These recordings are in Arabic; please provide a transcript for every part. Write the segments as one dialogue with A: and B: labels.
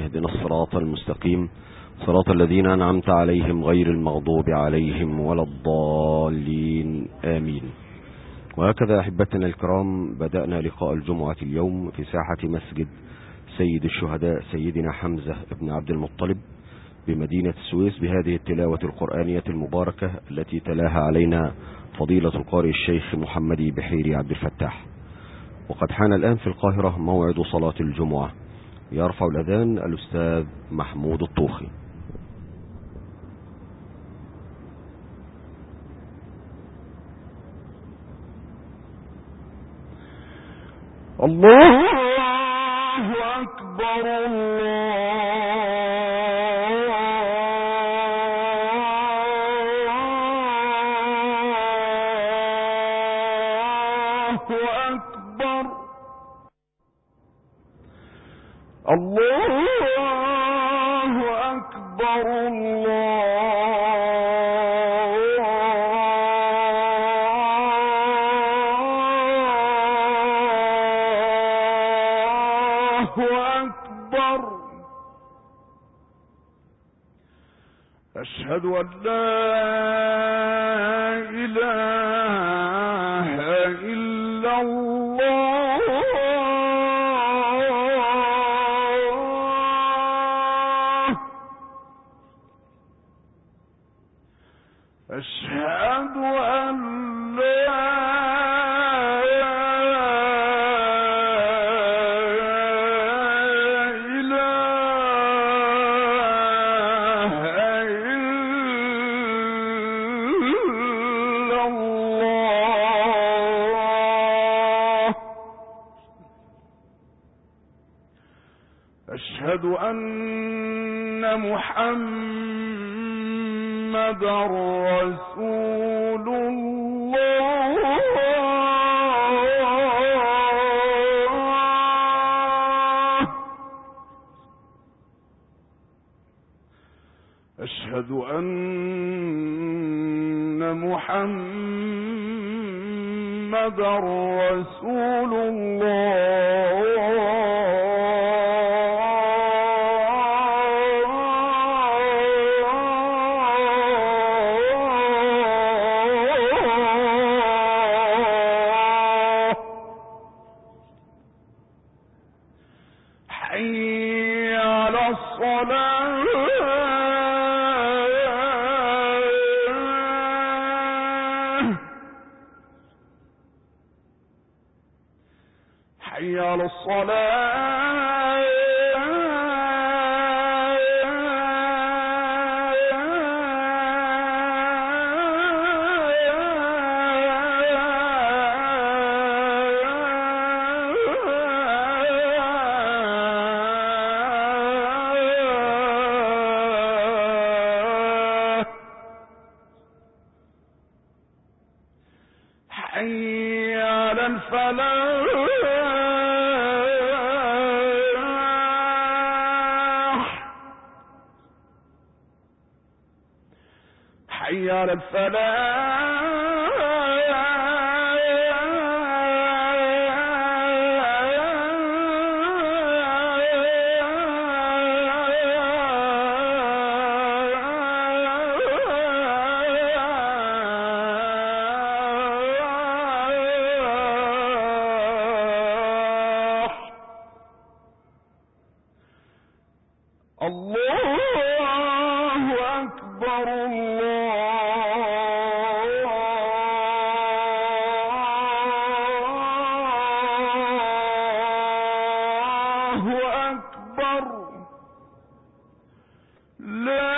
A: اهدنا الصراط المستقيم صراط الذين أنعمت عليهم غير المغضوب عليهم ولا الضالين آمين. وهكذا أحبتنا الكرام بدأنا لقاء الجمعة اليوم في ساحة مسجد سيد الشهداء سيدنا حمزة بن عبد المطلب بمدينة السويس بهذه التلاوة القرآنية المباركة التي تلاها علينا فضيلة القارئ الشيخ محمد بحيري عبد الفتاح. وقد حان الآن في القاهرة موعد صلاة الجمعة، يرفع الأذان الأستاذ محمود الطوخي.
B: الله أكبر الله أكبر الله أكبر أكبر. أشهد أن لا إله إلا الله أشهد أن لا أشهد أن محمدًا رسول الله أشهد أن محمدًا رسول الله حي على الصلاة حي على الصلاة حي على الفلاح حي على الله أكبر الله أكبر. لا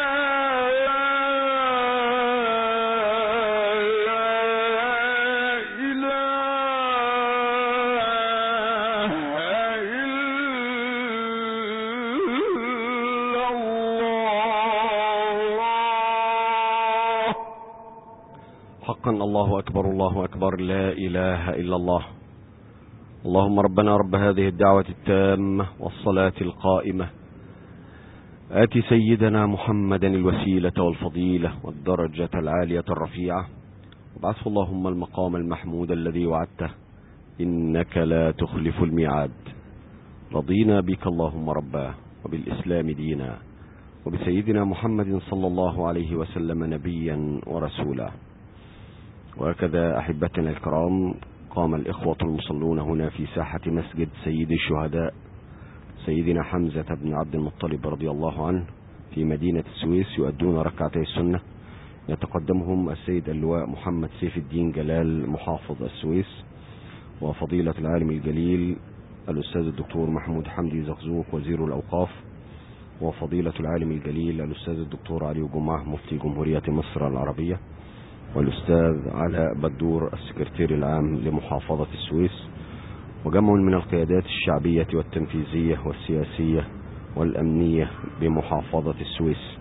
A: حقا الله أكبر الله أكبر، لا إله إلا الله. اللهم ربنا رب هذه الدعوة التامة والصلاة القائمة آت سيدنا محمدا الوسيلة والفضيلة والدرجة العالية الرفيعة وابعثه اللهم المقام المحمود الذي وعدته إنك لا تخلف الميعاد. رضينا بك اللهم ربا وبالإسلام دينا، وبسيدنا محمد صلى الله عليه وسلم نبيا ورسولا. وهكذا أحبتنا الكرام، قام الإخوة المصلون هنا في ساحة مسجد سيد الشهداء سيدنا حمزة بن عبد المطلب رضي الله عنه في مدينة السويس يؤدون ركعتي السنة، يتقدمهم السيد اللواء محمد سيف الدين جلال محافظ السويس، وفضيلة العالم الجليل الأستاذ الدكتور محمود حمدي زغزوق وزير الأوقاف، وفضيلة العالم الجليل الأستاذ الدكتور علي جمعة مفتي جمهورية مصر العربية، والأستاذ علاء بدور السكرتير العام لمحافظة السويس، وجمع من القيادات الشعبية والتنفيذية والسياسية والأمنية بمحافظة السويس،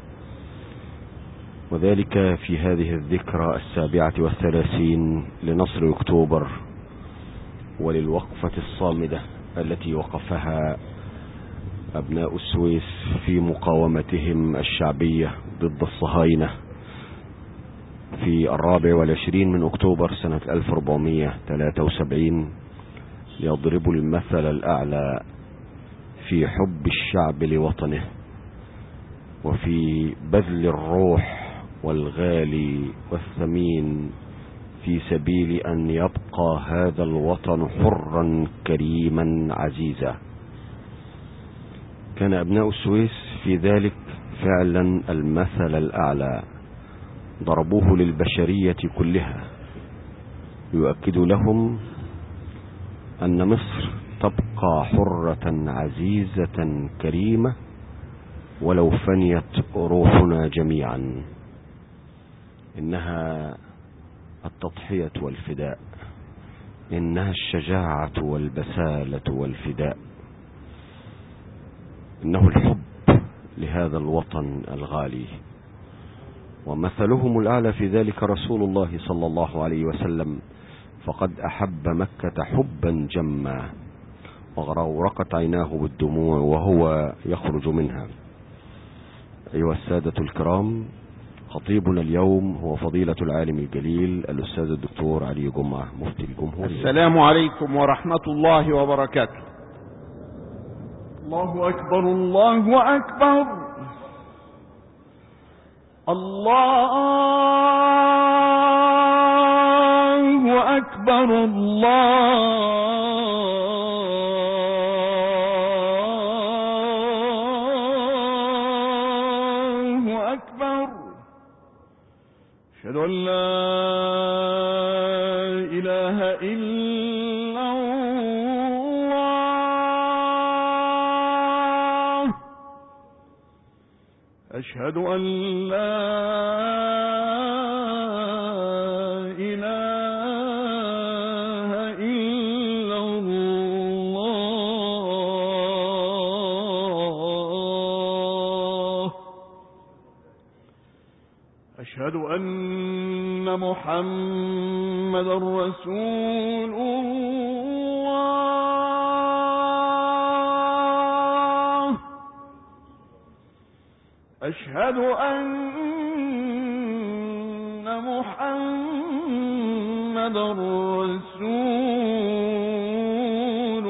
A: وذلك في هذه الذكرى 37 لنصر أكتوبر وللوقفة الصامدة التي وقفها أبناء السويس في مقاومتهم الشعبية ضد الصهاينة في 24 من أكتوبر سنة 1473، ليضربوا المثل الأعلى في حب الشعب لوطنه وفي بذل الروح والغالي والثمين في سبيل أن يبقى هذا الوطن حرا كريما عزيزا. كان أبناء السويس في ذلك فعلا المثل الأعلى، ضربوه للبشرية كلها، يؤكد لهم أن مصر تبقى حرة عزيزة كريمة ولو فنيت روحنا جميعا. إنها التضحية والفداء، إنها الشجاعة والبسالة والفداء، إنه الحب لهذا الوطن الغالي. ومثلهم الأعلى في ذلك رسول الله صلى الله عليه وسلم، فقد أحب مكة حبا جما وغرقت عيناه بالدموع وهو يخرج منها. أيها السادة الكرام، خطيبنا اليوم هو فضيلة العالم الجليل الأستاذ الدكتور علي جمعة مفتي الجمهورية.
B: السلام عليكم ورحمة الله وبركاته. الله أكبر، الله أكبر، الله أكبر، الله أكبر. أشهد أن لا إله إلا الله، أشهد أن لا إله إلا الله، أشهد أن محمدا رسول الله، أشهد أن محمدا رسول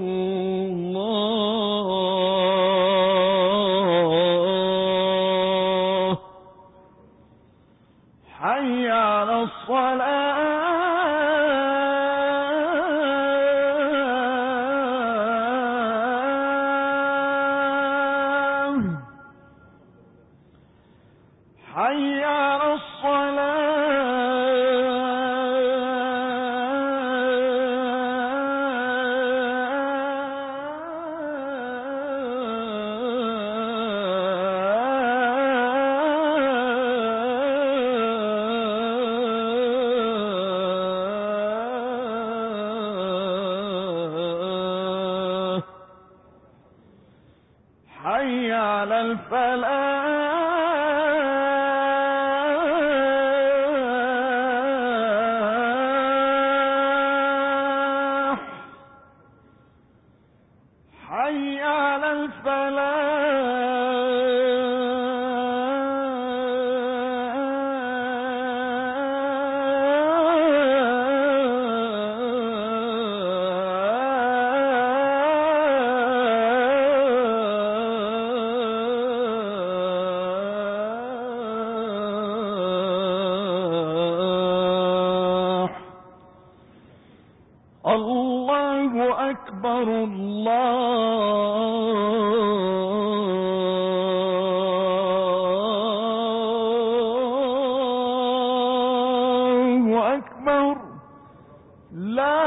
B: الله. حي على الصلاة، حي على الصلاة، حي على الفلاح، حي على أكبر الله أكبر لا